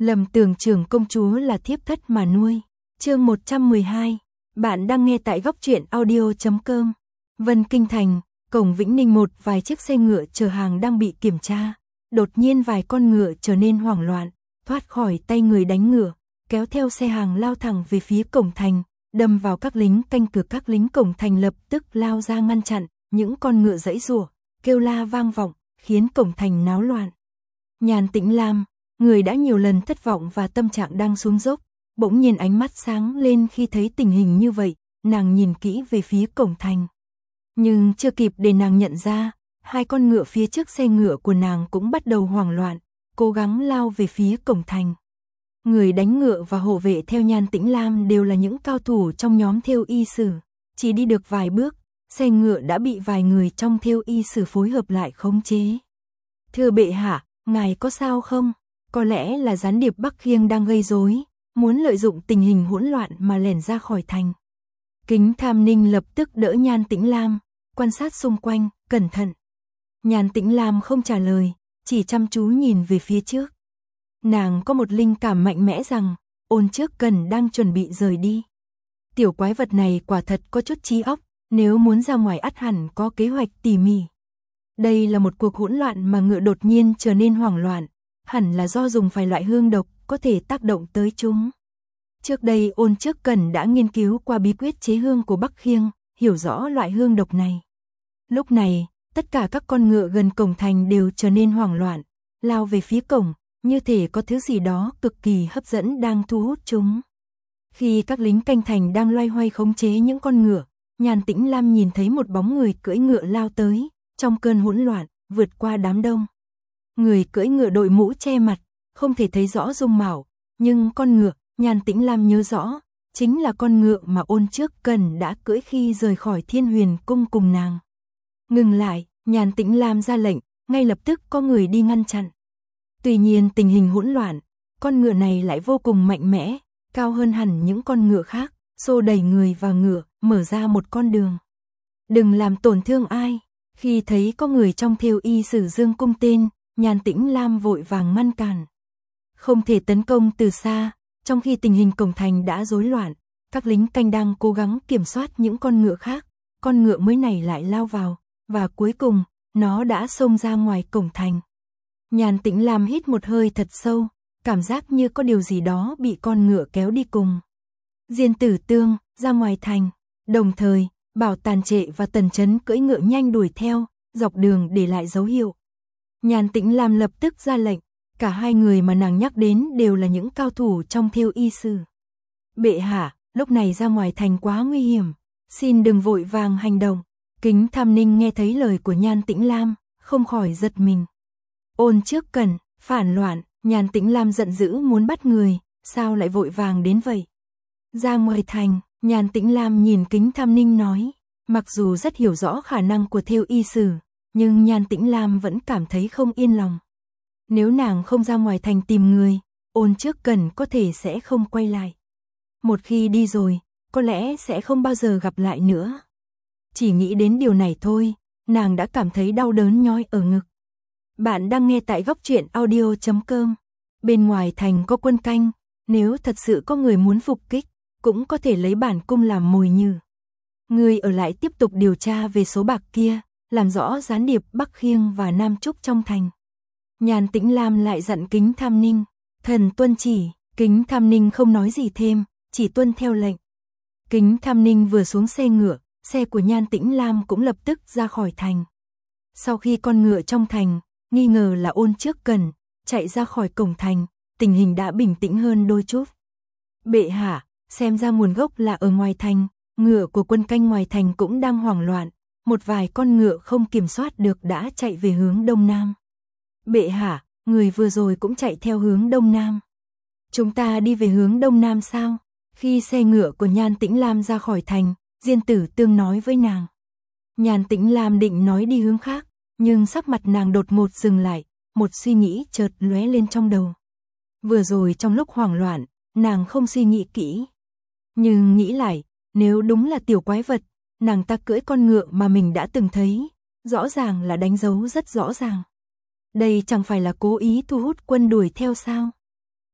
Lầm tưởng trưởng công chúa là thiếp thất mà nuôi. Chương 112. Bạn đang nghe tại góc truyện audio.com. Vân Kinh Thành, cổng Vĩnh Ninh, một vài chiếc xe ngựa chở hàng đang bị kiểm tra. Đột nhiên vài con ngựa trở nên hoảng loạn, thoát khỏi tay người đánh ngựa, kéo theo xe hàng lao thẳng về phía cổng thành, đâm vào các lính canh cửa. Các lính cổng thành lập tức lao ra ngăn chặn, những con ngựa giãy giụa, kêu la vang vọng, khiến cổng thành náo loạn. Nhan Tĩnh Lam, người đã nhiều lần thất vọng và tâm trạng đang xuống dốc, bỗng nhiên ánh mắt sáng lên khi thấy tình hình như vậy, nàng nhìn kỹ về phía cổng thành. Nhưng chưa kịp để nàng nhận ra, hai con ngựa phía trước xe ngựa của nàng cũng bắt đầu hoảng loạn, cố gắng lao về phía cổng thành. Người đánh ngựa và hộ vệ theo Nhan Tĩnh Lam đều là những cao thủ trong nhóm Thêu Y Sử, chỉ đi được vài bước, xe ngựa đã bị vài người trong Thêu Y Sử phối hợp lại khống chế. Thưa bệ hạ, ngài có sao không? Có lẽ là gián điệp Bắc Khiêng đang gây rối, muốn lợi dụng tình hình hỗn loạn mà lẻn ra khỏi thành. Kính Tham Ninh lập tức đỡ Nhan Tĩnh Lam, quan sát xung quanh, cẩn thận. Nhan Tĩnh Lam không trả lời, chỉ chăm chú nhìn về phía trước. Nàng có một linh cảm mạnh mẽ rằng, Ôn Trước Cần đang chuẩn bị rời đi. Tiểu quái vật này quả thật có chút trí óc, nếu muốn ra ngoài ắt hẳn có kế hoạch tỉ mỉ. Đây là một cuộc hỗn loạn mà ngựa đột nhiên trở nên hoảng loạn, hẳn là do dùng phải loại hương độc có thể tác động tới chúng. Trước đây Ôn Trước Cần đã nghiên cứu qua bí quyết chế hương của Bắc Khiêng, hiểu rõ loại hương độc này. Lúc này, tất cả các con ngựa gần cổng thành đều trở nên hoảng loạn, lao về phía cổng, như thể có thứ gì đó cực kỳ hấp dẫn đang thu hút chúng. Khi các lính canh thành đang loay hoay khống chế những con ngựa, Nhan Tĩnh Lam nhìn thấy một bóng người cưỡi ngựa lao tới, trong cơn hỗn loạn, vượt qua đám đông. Người cưỡi ngựa đội mũ che mặt, không thể thấy rõ dung mạo, nhưng con ngựa, Nhan Tĩnh Lam nhớ rõ, chính là con ngựa mà Ôn Trước Cần đã cưỡi khi rời khỏi Thiên Huyền Cung cùng nàng. Ngừng lại, Nhan Tĩnh Lam ra lệnh, ngay lập tức có người đi ngăn chặn. Tuy nhiên tình hình hỗn loạn, con ngựa này lại vô cùng mạnh mẽ, cao hơn hẳn những con ngựa khác, xô đẩy người và ngựa, mở ra một con đường. Đừng làm tổn thương ai. Khi thấy có người trong Thêu Y Sử giương cung tên, Nhan Tĩnh Lam vội vàng ngăn cản. Không thể tấn công từ xa, trong khi tình hình cổng thành đã rối loạn, các lính canh đang cố gắng kiểm soát những con ngựa khác, con ngựa mới này lại lao vào, và cuối cùng, nó đã xông ra ngoài cổng thành. Nhan Tĩnh Lam hít một hơi thật sâu, cảm giác như có điều gì đó bị con ngựa kéo đi cùng. Diên Tử Tương, ra ngoài thành, đồng thời, Bảo Tàn Trệ và Tần Chấn cưỡi ngựa nhanh đuổi theo, dọc đường để lại dấu hiệu. Nhan Tĩnh Lam lập tức ra lệnh, cả hai người mà nàng nhắc đến đều là những cao thủ trong Thêu Y Sử. Bệ hạ, lúc này ra ngoài thành quá nguy hiểm, xin đừng vội vàng hành động. Kính Tham Ninh nghe thấy lời của Nhan Tĩnh Lam, không khỏi giật mình. Ôn Trước Cần, phản loạn, Nhan Tĩnh Lam giận dữ muốn bắt người, sao lại vội vàng đến vậy? Ra ngoài thành, Nhan Tĩnh Lam nhìn Kính Tham Ninh nói, mặc dù rất hiểu rõ khả năng của Thêu Y Sử, nhưng Nhan Tĩnh Lam vẫn cảm thấy không yên lòng. Nếu nàng không ra ngoài thành tìm người, Ôn Trước Cần có thể sẽ không quay lại. Một khi đi rồi, có lẽ sẽ không bao giờ gặp lại nữa. Chỉ nghĩ đến điều này thôi, nàng đã cảm thấy đau đớn nhói ở ngực. Bạn đang nghe tại góc truyện audio.com. Bên ngoài thành có quân canh, nếu thật sự có người muốn phục kích, cũng có thể lấy bản cung làm mồi nhử. Người ở lại tiếp tục điều tra về số bạc kia, làm rõ gián điệp Bắc Khiêng và Nam Trúc trong thành. Nhan Tĩnh Lam lại dặn Kính Tham Ninh, thần tuân chỉ. Kính Tham Ninh không nói gì thêm, chỉ tuân theo lệnh. Kính Tham Ninh vừa xuống xe ngựa, xe của Nhan Tĩnh Lam cũng lập tức ra khỏi thành. Sau khi con ngựa trong thành, nghi ngờ là Ôn Trước Cần, chạy ra khỏi cổng thành, tình hình đã bình tĩnh hơn đôi chút. Bệ hạ, xem ra nguồn gốc là ở ngoài thành, ngựa của quân canh ngoài thành cũng đang hoảng loạn, một vài con ngựa không kiểm soát được đã chạy về hướng đông nam. Bệ hạ, người vừa rồi cũng chạy theo hướng đông nam. Chúng ta đi về hướng đông nam sao? Khi xe ngựa của Nhan Tĩnh Lam ra khỏi thành, Diên Tử Tương nói với nàng. Nhan Tĩnh Lam định nói đi hướng khác, nhưng sắc mặt nàng đột ngột dừng lại, một suy nghĩ chợt lóe lên trong đầu. Vừa rồi trong lúc hoảng loạn, nàng không suy nghĩ kỹ. Nhưng nghĩ lại, nếu đúng là tiểu quái vật, nàng ta cưỡi con ngựa mà mình đã từng thấy, rõ ràng là đánh dấu rất rõ ràng. Đây chẳng phải là cố ý thu hút quân đuổi theo sao?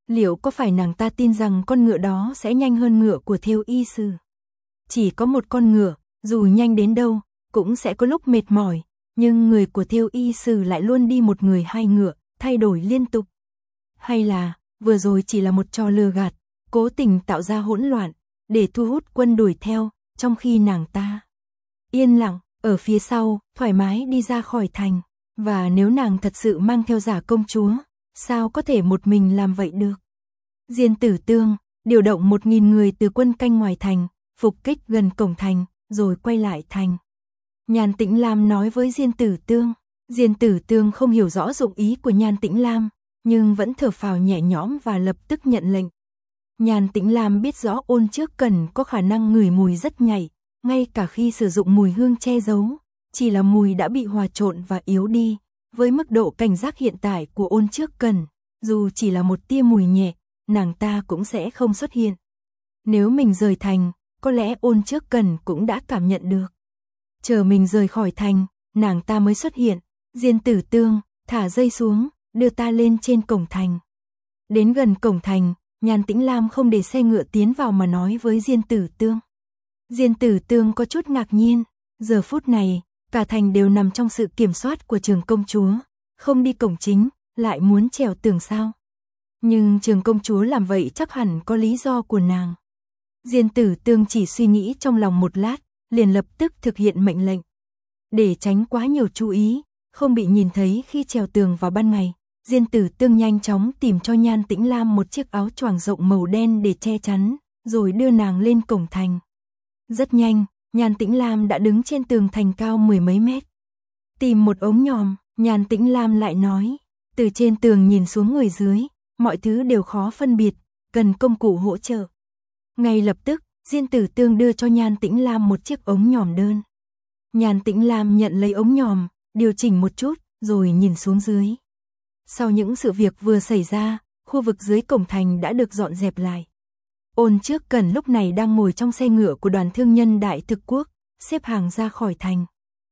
Liệu có phải nàng ta tin rằng con ngựa đó sẽ nhanh hơn ngựa của thêu y sư? Chỉ có một con ngựa, dù nhanh đến đâu, cũng sẽ có lúc mệt mỏi, nhưng người của thêu y sư lại luôn đi một người hai ngựa, thay đổi liên tục. Hay là, vừa rồi chỉ là một trò lừa gạt, cố tình tạo ra hỗn loạn, để thu hút quân đuổi theo, trong khi nàng ta yên lặng, ở phía sau, thoải mái đi ra khỏi thành. Và nếu nàng thật sự mang theo giả công chúa, sao có thể một mình làm vậy được? Diên Tử Tương điều động 1000 người từ quân canh ngoài thành, phục kích gần cổng thành, rồi quay lại thành. Nhan Tĩnh Lam nói với Diên Tử Tương. Diên Tử Tương không hiểu rõ dụng ý của Nhan Tĩnh Lam, nhưng vẫn thở phào nhẹ nhõm và lập tức nhận lệnh. Nhan Tĩnh Lam biết rõ Ôn Trước Cần có khả năng ngửi mùi rất nhạy, ngay cả khi sử dụng mùi hương che giấu, chỉ là mùi đã bị hòa trộn và yếu đi. Với mức độ cảnh giác hiện tại của Ôn Trước Cần, dù chỉ là một tia mùi nhẹ, nàng ta cũng sẽ không xuất hiện. Nếu mình rời thành, có lẽ Ôn Trước Cần cũng đã cảm nhận được. Chờ mình rời khỏi thành, nàng ta mới xuất hiện. Diên Tử Tương, thả dây xuống, đưa ta lên trên cổng thành. Đến gần cổng thành, Nhan Tĩnh Lam không để xe ngựa tiến vào mà nói với Diên Tử Tương. Diên Tử Tương có chút ngạc nhiên, giờ phút này, cả thành đều nằm trong sự kiểm soát của Trường công chúa, không đi cổng chính, lại muốn trèo tường sao? Nhưng Trường công chúa làm vậy chắc hẳn có lý do của nàng. Diên Tử Tương chỉ suy nghĩ trong lòng một lát, liền lập tức thực hiện mệnh lệnh. Để tránh quá nhiều chú ý, không bị nhìn thấy khi trèo tường vào ban ngày, Diên Tử Tương nhanh chóng tìm cho Nhan Tĩnh Lam một chiếc áo choàng rộng màu đen để che chắn, rồi đưa nàng lên cổng thành. Rất nhanh, Nhan Tĩnh Lam đã đứng trên tường thành cao 10 mấy mét. Tìm một ống nhòm, Nhan Tĩnh Lam lại nói, từ trên tường nhìn xuống người dưới, mọi thứ đều khó phân biệt, cần công cụ hỗ trợ. Ngay lập tức, Diên Tử Tương đưa cho Nhan Tĩnh Lam một chiếc ống nhòm đơn. Nhan Tĩnh Lam nhận lấy ống nhòm, điều chỉnh một chút, rồi nhìn xuống dưới. Sau những sự việc vừa xảy ra, khu vực dưới cổng thành đã được dọn dẹp lại. Ôn Trước Cần lúc này đang ngồi trong xe ngựa của đoàn thương nhân Đại Thực Quốc, xếp hàng ra khỏi thành.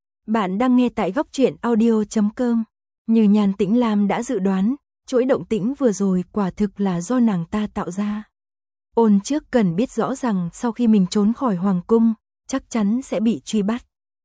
Bạn đang nghe tại Góc Truyện Audio.com. Như Nhan Tĩnh Lam đã dự đoán, chuỗi động tĩnh vừa rồi quả thực là do nàng ta tạo ra. Ôn Trước Cần biết rõ rằng sau khi mình trốn khỏi hoàng cung, chắc chắn sẽ bị truy bắt.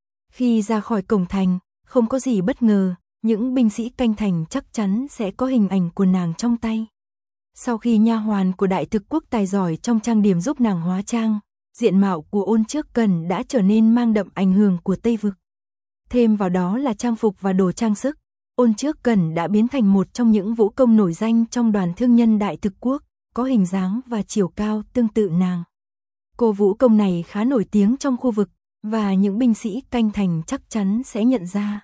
Khi ra khỏi cổng thành, không có gì bất ngờ, những binh sĩ canh thành chắc chắn sẽ có hình ảnh của nàng trong tay. Sau khi nha hoàn của Đại Thực Quốc tài giỏi trong trang điểm giúp nàng hóa trang, diện mạo của Ôn Trước Cần đã trở nên mang đậm ảnh hưởng của Tây Vực. Thêm vào đó là trang phục và đồ trang sức, Ôn Trước Cần đã biến thành một trong những vũ công nổi danh trong đoàn thương nhân Đại Thực Quốc, có hình dáng và chiều cao tương tự nàng. Cô vũ công này khá nổi tiếng trong khu vực, và những binh sĩ canh thành chắc chắn sẽ nhận ra.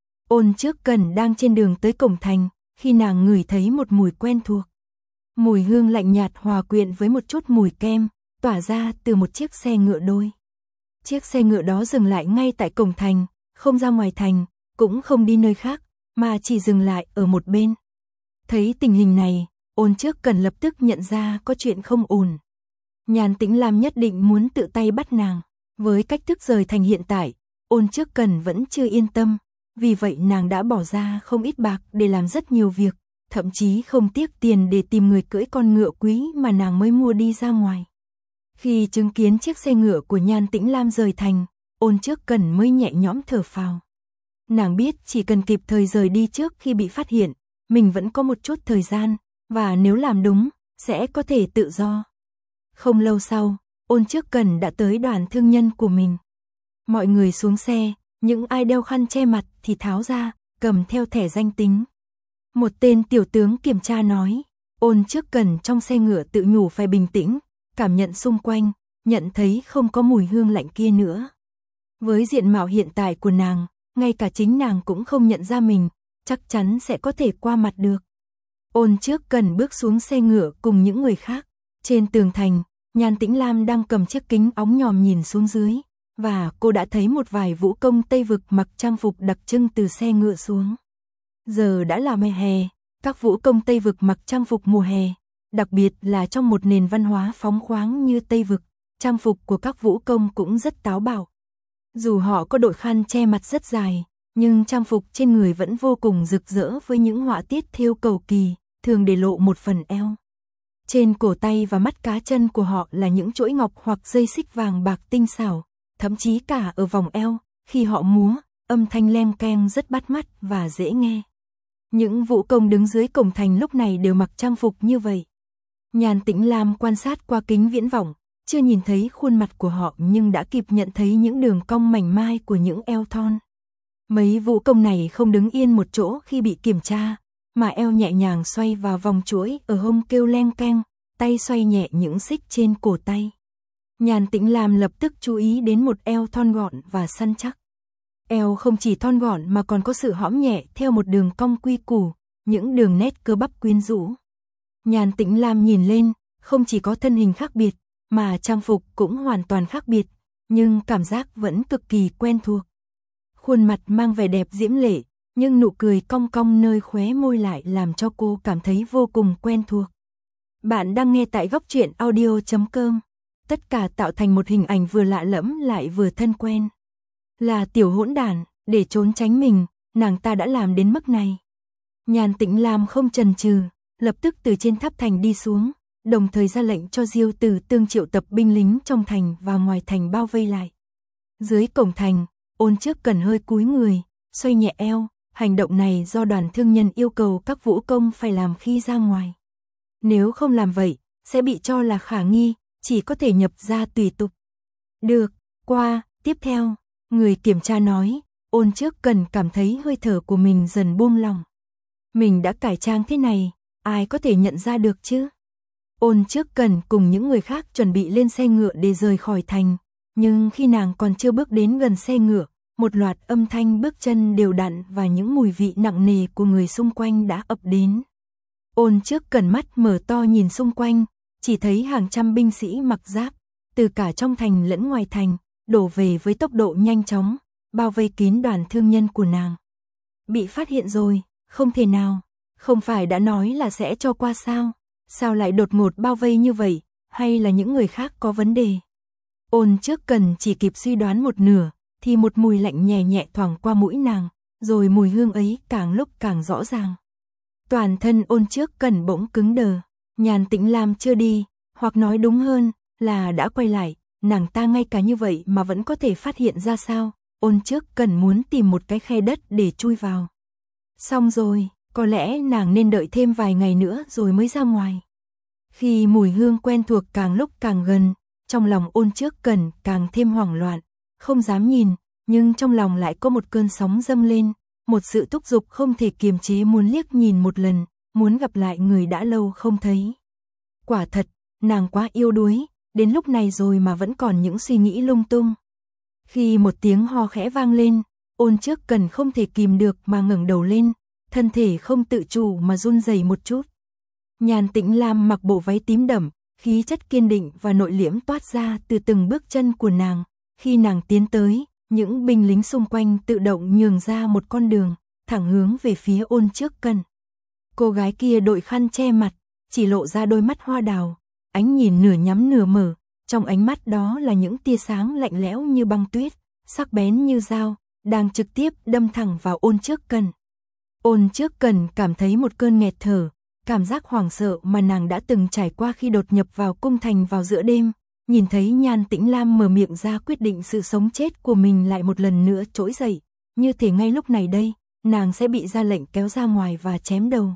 Ôn Trước Cần đang trên đường tới cổng thành, khi nàng ngửi thấy một mùi quen thuộc. Mùi hương lạnh nhạt hòa quyện với một chút mùi kem, tỏa ra từ một chiếc xe ngựa đôi. Chiếc xe ngựa đó dừng lại ngay tại cổng thành, không ra ngoài thành, cũng không đi nơi khác, mà chỉ dừng lại ở một bên. Thấy tình hình này, Ôn Trước Cần lập tức nhận ra có chuyện không ổn. Nhan Tĩnh Lam nhất định muốn tự tay bắt nàng. Với cách thức rời thành hiện tại, Ôn Trước Cần vẫn chưa yên tâm, vì vậy nàng đã bỏ ra không ít bạc để làm rất nhiều việc, thậm chí không tiếc tiền để tìm người cưỡi con ngựa quý mà nàng mới mua đi ra ngoài. Khi chứng kiến chiếc xe ngựa của Nhan Tĩnh Lam rời thành, Ôn Trước Cần mới nhẹ nhõm thở phào. Nàng biết chỉ cần kịp thời rời đi trước khi bị phát hiện, mình vẫn có một chút thời gian, và nếu làm đúng, sẽ có thể tự do. Không lâu sau, Ôn Trước Cần đã tới đoàn thương nhân của mình. Mọi người xuống xe, những ai đeo khăn che mặt thì tháo ra, cầm theo thẻ danh tính. Một tên tiểu tướng kiểm tra nói, Ôn Trước Cần trong xe ngựa tự nhủ phải bình tĩnh, cảm nhận xung quanh, nhận thấy không có mùi hương lạnh kia nữa. Với diện mạo hiện tại của nàng, ngay cả chính nàng cũng không nhận ra mình, chắc chắn sẽ có thể qua mặt được. Ôn Trước Cần bước xuống xe ngựa cùng những người khác. Trên tường thành, Nhan Tĩnh Lam đang cầm chiếc kính óng nhòm nhìn xuống dưới, và cô đã thấy một vài vũ công Tây Vực mặc trang phục đặc trưng từ xe ngựa xuống. Giờ đã là mùa hè, các vũ công Tây Vực mặc trang phục mùa hè, đặc biệt là trong một nền văn hóa phóng khoáng như Tây Vực, trang phục của các vũ công cũng rất táo bạo. Dù họ có đội khăn che mặt rất dài, nhưng trang phục trên người vẫn vô cùng rực rỡ với những họa tiết thêu cầu kỳ, thường để lộ một phần eo. Trên cổ tay và mắt cá chân của họ là những chuỗi ngọc hoặc dây xích vàng bạc tinh xảo, thậm chí cả ở vòng eo, khi họ múa, âm thanh leng keng rất bắt mắt và dễ nghe. Những vũ công đứng dưới cổng thành lúc này đều mặc trang phục như vậy. Nhàn Tĩnh Lam quan sát qua kính viễn vọng, chưa nhìn thấy khuôn mặt của họ nhưng đã kịp nhận thấy những đường cong mảnh mai của những eo thon. Mấy vũ công này không đứng yên một chỗ khi bị kiểm tra, mà eo nhẹ nhàng xoay vào vòng chuỗi ở hông kêu leng keng, tay xoay nhẹ những xích trên cổ tay. Nhàn Tĩnh Lam lập tức chú ý đến một eo thon gọn và săn chắc. Eo không chỉ thon gọn mà còn có sự hõm nhẹ theo một đường cong quy củ, những đường nét cơ bắp quyến rũ. Nhàn Tĩnh Lam nhìn lên, không chỉ có thân hình khác biệt, mà trang phục cũng hoàn toàn khác biệt, nhưng cảm giác vẫn cực kỳ quen thuộc. Khuôn mặt mang vẻ đẹp diễm lệ, nhưng nụ cười cong cong nơi khóe môi lại làm cho cô cảm thấy vô cùng quen thuộc. Bạn đang nghe tại góc truyện audio.com. Tất cả tạo thành một hình ảnh vừa lạ lẫm lại vừa thân quen. Là tiểu hỗn đản, để trốn tránh mình, nàng ta đã làm đến mức này. Nhàn Tĩnh Lam không chần chừ, lập tức từ trên tháp thành đi xuống, đồng thời ra lệnh cho Diêu Tử Tương triệu tập binh lính trong thành và ngoài thành bao vây lại. Dưới cổng thành, Ôn Trước Cần hơi cúi người, xoay nhẹ eo, hành động này do Đoàn thương nhân yêu cầu các vũ công phải làm khi ra ngoài. Nếu không làm vậy, sẽ bị cho là khả nghi, chỉ có thể nhập ra tùy tục. Được, qua, tiếp theo, người kiểm tra nói, Ôn Trước Cần cảm thấy hơi thở của mình dần buông lỏng. Mình đã cải trang thế này, ai có thể nhận ra được chứ? Ôn Trước Cần cùng những người khác chuẩn bị lên xe ngựa để rời khỏi thành, nhưng khi nàng còn chưa bước đến gần xe ngựa, một loạt âm thanh bước chân đều đặn và những mùi vị nặng nề của người xung quanh đã ập đến. Ôn Trước Cần mắt mở to nhìn xung quanh, chỉ thấy hàng trăm binh sĩ mặc giáp, từ cả trong thành lẫn ngoài thành, đổ về với tốc độ nhanh chóng, bao vây kín Đoàn thương nhân của nàng. Bị phát hiện rồi, không thể nào, không phải đã nói là sẽ cho qua sao? Sao lại đột ngột bao vây như vậy, hay là những người khác có vấn đề? Ôn Trước Cần chỉ kịp suy đoán một nửa, thì một mùi lạnh nhẹ nhẹ thoảng qua mũi nàng, rồi mùi hương ấy càng lúc càng rõ ràng. Toàn thân Ôn Trước Cần bỗng cứng đờ, Nhàn Tĩnh Lam chưa đi, hoặc nói đúng hơn là đã quay lại, nàng ta ngay cả như vậy mà vẫn có thể phát hiện ra sao? Ôn Trước Cần muốn tìm một cái khe đất để chui vào. Xong rồi, có lẽ nàng nên đợi thêm vài ngày nữa rồi mới ra ngoài. Khi mùi hương quen thuộc càng lúc càng gần, trong lòng Ôn Trước Cần càng thêm hoảng loạn, không dám nhìn, nhưng trong lòng lại có một cơn sóng dâng lên, một sự thúc giục không thể kiềm chế muốn liếc nhìn một lần, muốn gặp lại người đã lâu không thấy. Quả thật, nàng quá yêu đuối, đến lúc này rồi mà vẫn còn những suy nghĩ lung tung. Khi một tiếng ho khẽ vang lên, Ôn Trước Cần không thể kìm được mà ngẩng đầu lên, thân thể không tự chủ mà run rẩy một chút. Nhàn Tĩnh Lam mặc bộ váy tím đậm, khí chất kiên định và nội liễm toát ra từ từng bước chân của nàng. Khi nàng tiến tới, những binh lính xung quanh tự động nhường ra một con đường, thẳng hướng về phía Ôn Trước Cần. Cô gái kia đội khăn che mặt, chỉ lộ ra đôi mắt hoa đào, ánh nhìn nửa nhắm nửa mở, trong ánh mắt đó là những tia sáng lạnh lẽo như băng tuyết, sắc bén như dao, đang trực tiếp đâm thẳng vào Ôn Trước Cần. Ôn Trước Cần cảm thấy một cơn nghẹt thở, cảm giác hoảng sợ mà nàng đã từng trải qua khi đột nhập vào cung thành vào giữa đêm, nhìn thấy Nhàn Tĩnh Lam mở miệng ra quyết định sự sống chết của mình lại một lần nữa trỗi dậy, như thể ngay lúc này đây, nàng sẽ bị ra lệnh kéo ra ngoài và chém đầu.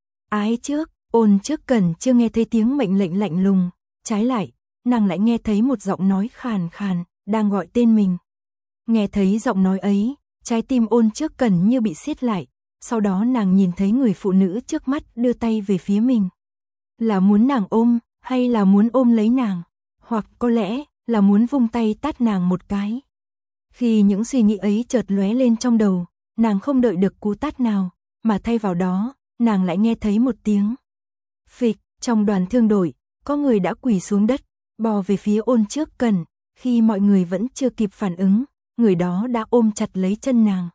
Ái trước, Ôn Trước Cần chưa nghe thấy tiếng mệnh lệnh lạnh lùng, trái lại, nàng lại nghe thấy một giọng nói khàn khàn, đang gọi tên mình. Nghe thấy giọng nói ấy, trái tim Ôn Trước Cần như bị siết lại, sau đó nàng nhìn thấy người phụ nữ trước mắt đưa tay về phía mình. Là muốn nàng ôm, hay là muốn ôm lấy nàng, hoặc có lẽ là muốn vung tay tát nàng một cái. Khi những suy nghĩ ấy chợt lóe lên trong đầu, nàng không đợi được cú tát nào, mà thay vào đó, nàng lại nghe thấy một tiếng phịch. Trong đoàn thương đội, có người đã quỳ xuống đất, bò về phía Ôn Trước Cần. Khi mọi người vẫn chưa kịp phản ứng, người đó đã ôm chặt lấy chân nàng.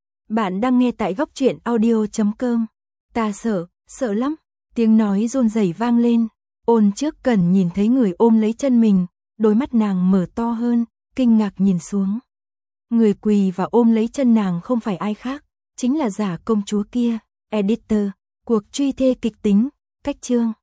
Bạn đang nghe tại góc truyện audio.com. Ta sợ lắm. Tiếng nói run rẩy vang lên. Ôn Trước Cần nhìn thấy người ôm lấy chân mình, đôi mắt nàng mở to hơn, kinh ngạc nhìn xuống. Người quỳ và ôm lấy chân nàng không phải ai khác, chính là Giả công chúa kia. Editor, cuộc truy thê kịch tính, cách chương.